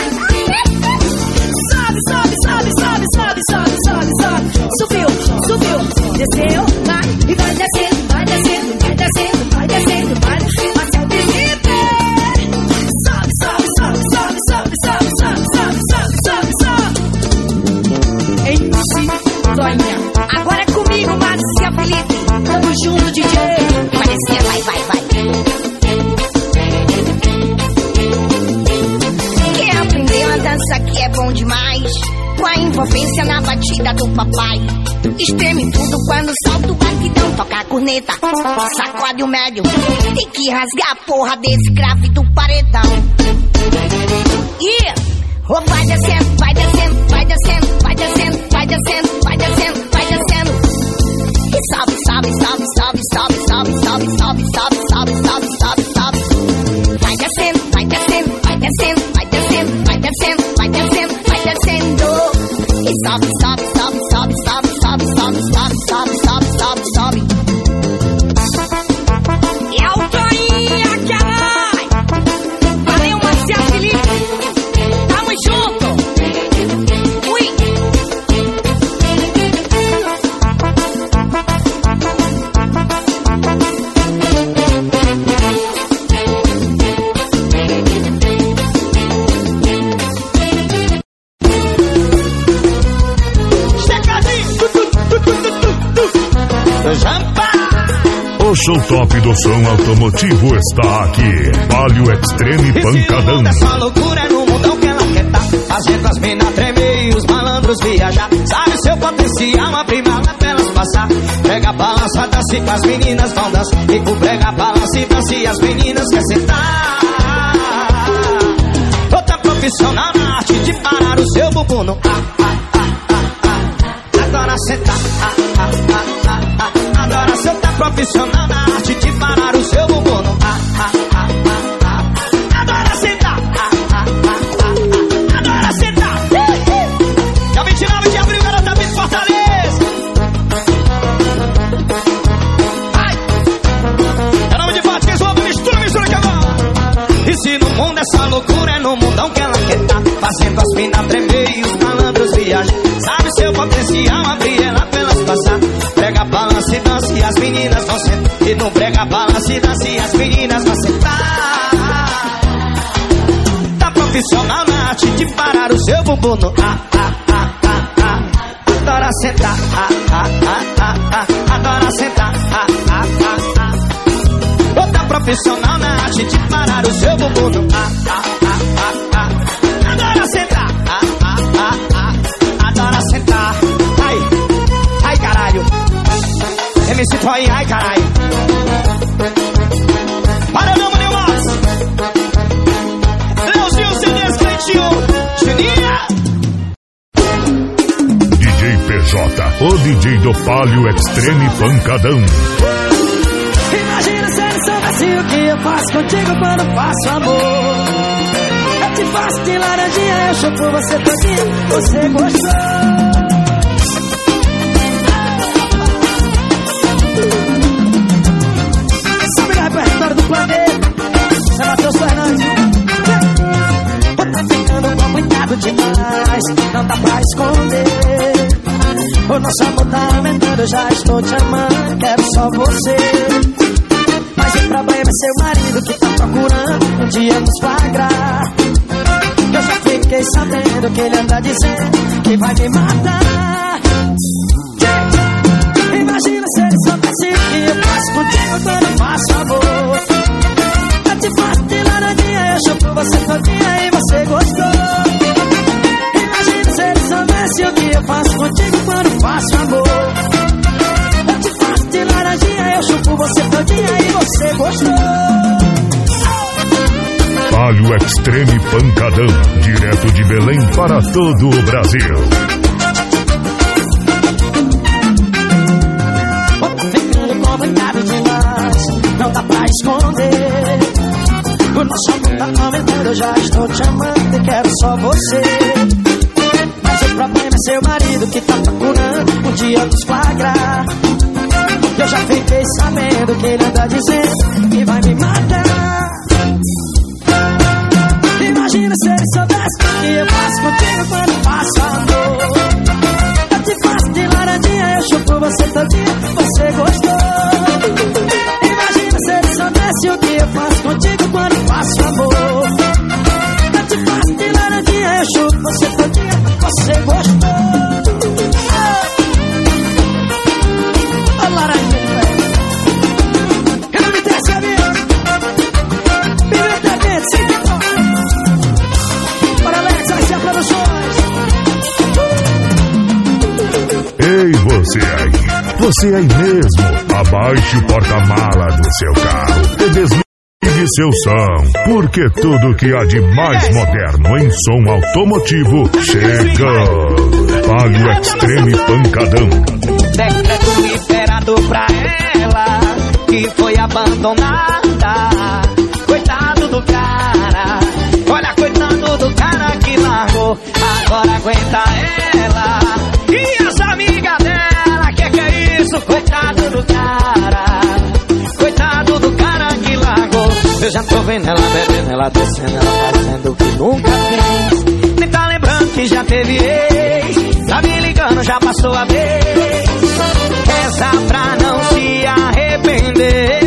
Sobe, sobe, sobe, sobe, sobe, sobe, sobe, sobe. Subiu, subiu, desceu, vai e vai descendo, vai descendo, vai descendo, vai descendo, vai descendo. Até o limite. Sobe, sobe, sobe, sobe, sobe, sobe, sobe, sobe, sobe, sobe. M C Toinha. Agora é comigo, Márcia Felipe. Tamo junto, D J. Vai descer, vai, vai, vai. Quem aprendeu a dança que é bom demais, com a envolvência na batida do papai, estreme tudo quando salta o batidão, toca a corneta, sacode o médio, tem que rasgar a porra desse grave do paredão. E oh, vai descendo, vai descendo, vai descendo, vai descendo, vai descendo, vai descendo, vai descendo. E sobe, sobe, sobe, sobe, sobe, sobe, sobe, sobe, sobe, sobe, sobe, sobe, sobe. Vai descendo, vai descendo, vai descendo, vai descendo, vai descendo, vai descendo, vai descendo. E sobe, sobe, sobe, sobe, sobe, sobe, sobe, sobe, sobe, sobe, sobe, sobe. E a Toinha, caralho! Valeu, Marcia Felipe! Tamo junto! Ui! O show top do som automotivo está aqui. Palio Extreme Pancadão. Essa loucura é no mundão que ela quer tá, fazendo as minas tremer e os malandros viajar. Sabe o seu potencial, a prima lá pra elas passar. Pega a balança, dance com as meninas vão dançar. E por prega a balança e dance e as meninas quer sentar. Outra profissional na arte de parar o seu bumbum no ah, ah, ah, ah, ah. Agora sentar, ah, ah, ah, ah, ah. Adora sentar profissional na arte de parar o seu bumbum no ah, ah, ah, ah, ah. Adora sentar, ah, ah, ah, ah, ah. Adora sentar. Dia vinte e nove de abril, garota Beat Fortaleza. Ai! É nome de Fato, quem zoa, mistura, mistura que agora. E se no mundo essa loucura é no mundão que ela quer tá, fazendo as minas tremer e os malandros viajam. Sabe seu potencial, abrir ela pelas passar. Prega, balança e dança e as meninas vão sentar. E não prega, balança e dança e as meninas vão sentar. Tá profissional na arte de parar o seu bumbum no ah, ah, ah, ah, ah. Adora sentar, ah, ah, ah, ah, ah. Adora sentar, ah, ah, ah, ah. Outra profissional na arte de parar o seu bumbum no ah, ah, ah, ah, ah. Adora sentar, ah, ah, ah, ah. Adora sentar. Ai, ai caralho. M C Toy, ai caralho. Para não, Maninho Max. Leozinho, C Ds, Cleitinho, Juninha. D J P J, o D J do Palio Extreme Pancadão. Imagina se ele soubesse o que eu faço contigo quando faço amor. Eu te faço de laranjinha, eu chupo você todinha, você gostou. Sabe o repertório do planeta? Você Matheus Fernandes. Tá ficando complicado demais, não dá pra esconder. O nosso amor tá aumentando, já estou te amando, quero só você. Mas o problema é seu marido que tá procurando um dia nos flagrar. Eu já fiquei sabendo que ele anda dizendo que vai me matar. Imagina se ele soubesse o que eu faço contigo quando faço amor. Eu te faço de laranjinha, eu chupo você todinha e você gostou. Imagina se ele soubesse o que eu faço contigo quando faço amor. Eu te faço de laranjinha, eu chupo você todinha e você gostou. Palio Extreme Pancadão, direto de Belém para todo o Brasil. Tá ficando complicado demais, não dá pra esconder. O nosso amor tá aumentando, eu já estou te amando e quero só você. Mas o problema é seu marido que tá procurando um dia nos flagrar. Eu já fiquei sabendo que ele anda dizendo que vai me matar. Imagina se ele soubesse o que eu faço contigo quando faço amor. Eu te faço de laranjinha, eu chupo você todinha, você gostou. Imagina se ele soubesse o que eu faço contigo quando faço amor. Eu te faço de laranjinha, eu chupo você todinha, você gostou. Ô oh, laranjinha, velho. Eu não me desce a vida. Vive até dentro, sem que Ei, você aí, você aí mesmo, abaixe o porta-mala do seu carro e desligue seu som, porque tudo que há de mais moderno em som automotivo chega. Palio Extreme Pancadão. Decreto liberado pra ela, que foi abandonada. Coitado do cara, olha, coitado do cara que largou. Agora aguenta ela e as amigas dela. Que que é isso? Coitado do cara, coitado do cara que largou. Eu já tô vendo ela bebendo, ela descendo, ela fazendo o que nunca fez. Nem tá lembrando que já teve ex, tá me ligando, já passou a vez. Reza pra não se arrepender.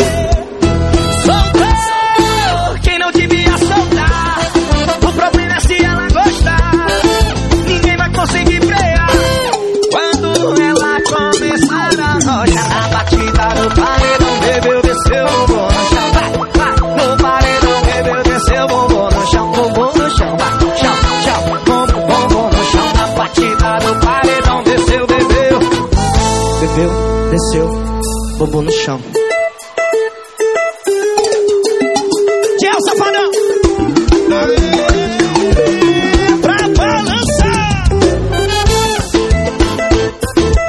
Soltou quem não devia soltar. O problema é se ela gostar, ninguém vai conseguir frear. Quando ela começar a nojar na batida do paredão, bebeu, desceu, bumbum no chão, vai, vai. No paredão, bebeu, desceu, bumbum no chão, bumbum no chão, vai, chão, chão, bumbum, bumbum no chão. Na batida do paredão, desceu, bebeu, bebeu, desceu, bumbum no chão. Tchau, safadão! Pra balançar!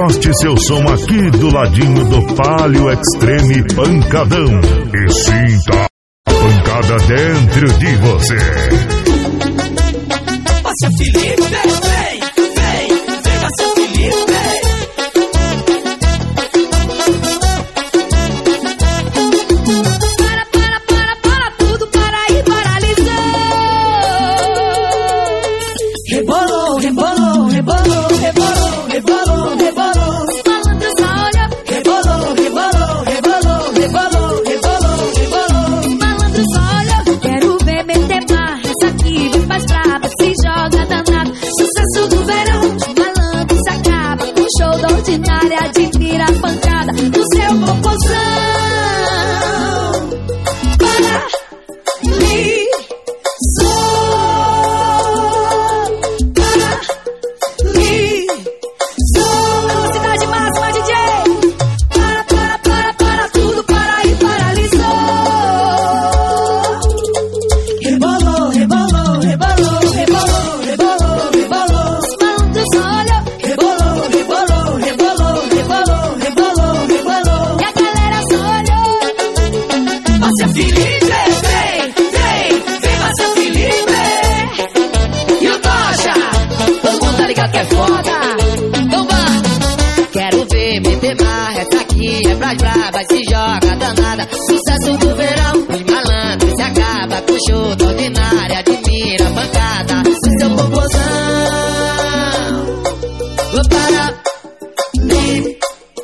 Afaste seu som aqui do ladinho do Palio Extreme Pancadão e sinta a pancada dentro de você. Márcia Felipe, vem, vem, vem, Márcia Felipe. Para, para, para, para tudo, para aí, paralisou. Rebolou, rebolou, rebolou, rebolou, rebolou, rebolou. Os malandros só olham. Rebolou, rebolou, rebolou, rebolou, rebolou, rebolou. Os malandros só olham. Quero ver meter marra, essa aqui vem mais braba, se joga danado. Sucesso do verão, os malandros acaba com show da ordinária, admira a pancada do seu popozão. Braba, se joga danada. Sucesso do verão, os malandros se acaba com show da ordinária, admira a pancada do seu popozão. Vou para mim,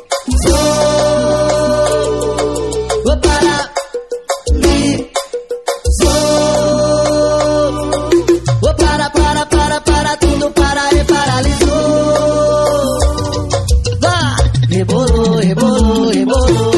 sou. Vou para mim, sou. Vou para, para, para, para tudo, para e paralisou. Vá, rebolou, rebolou, rebolou.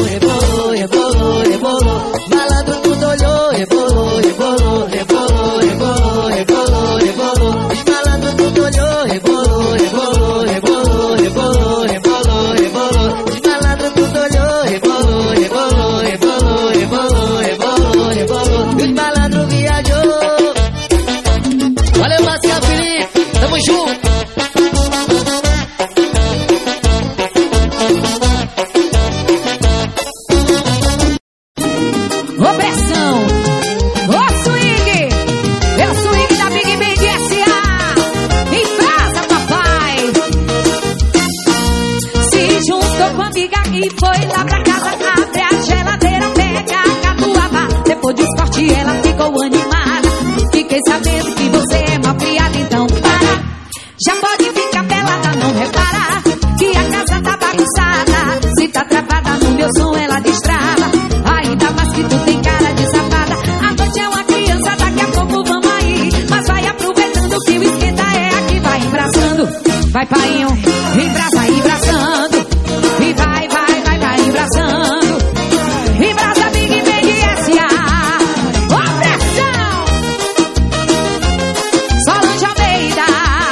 Vai, painho, embrasa, embraçando. E vai, vai, vai, vai, embraçando. Embrasa, Big Band S A. Ó, pressão! Solange Almeida.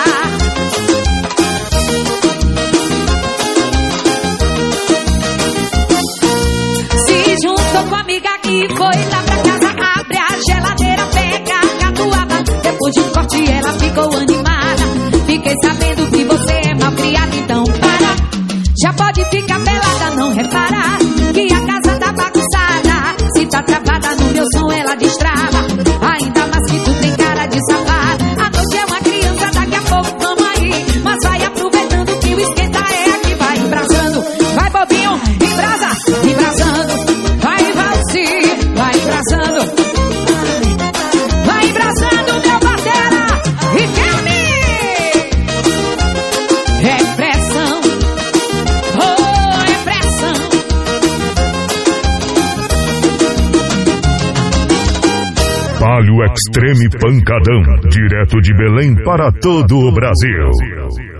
Se juntou com a amiga que foi lá pra casa, abre a geladeira, pega a catuaba. Depois de um corte ela ficou animada. Fiquei sabendo que você é mal criado, então para. Já pode ficar pelada, não repara que a casa tá bagunçada. Se tá travada no meu som, ela destrava. Ainda mais que tu tem cara de safada. A noite é uma criança, daqui a pouco vamos aí. Mas vai aproveitando que o esquenta é aqui. Vai embrasando, vai bobinho, embrasa, embrasando. Vai valse, vai embrasando. Vai embrasando, meu batera. E quer-me. Palio Extreme Pancadão, direto de Belém para todo o Brasil.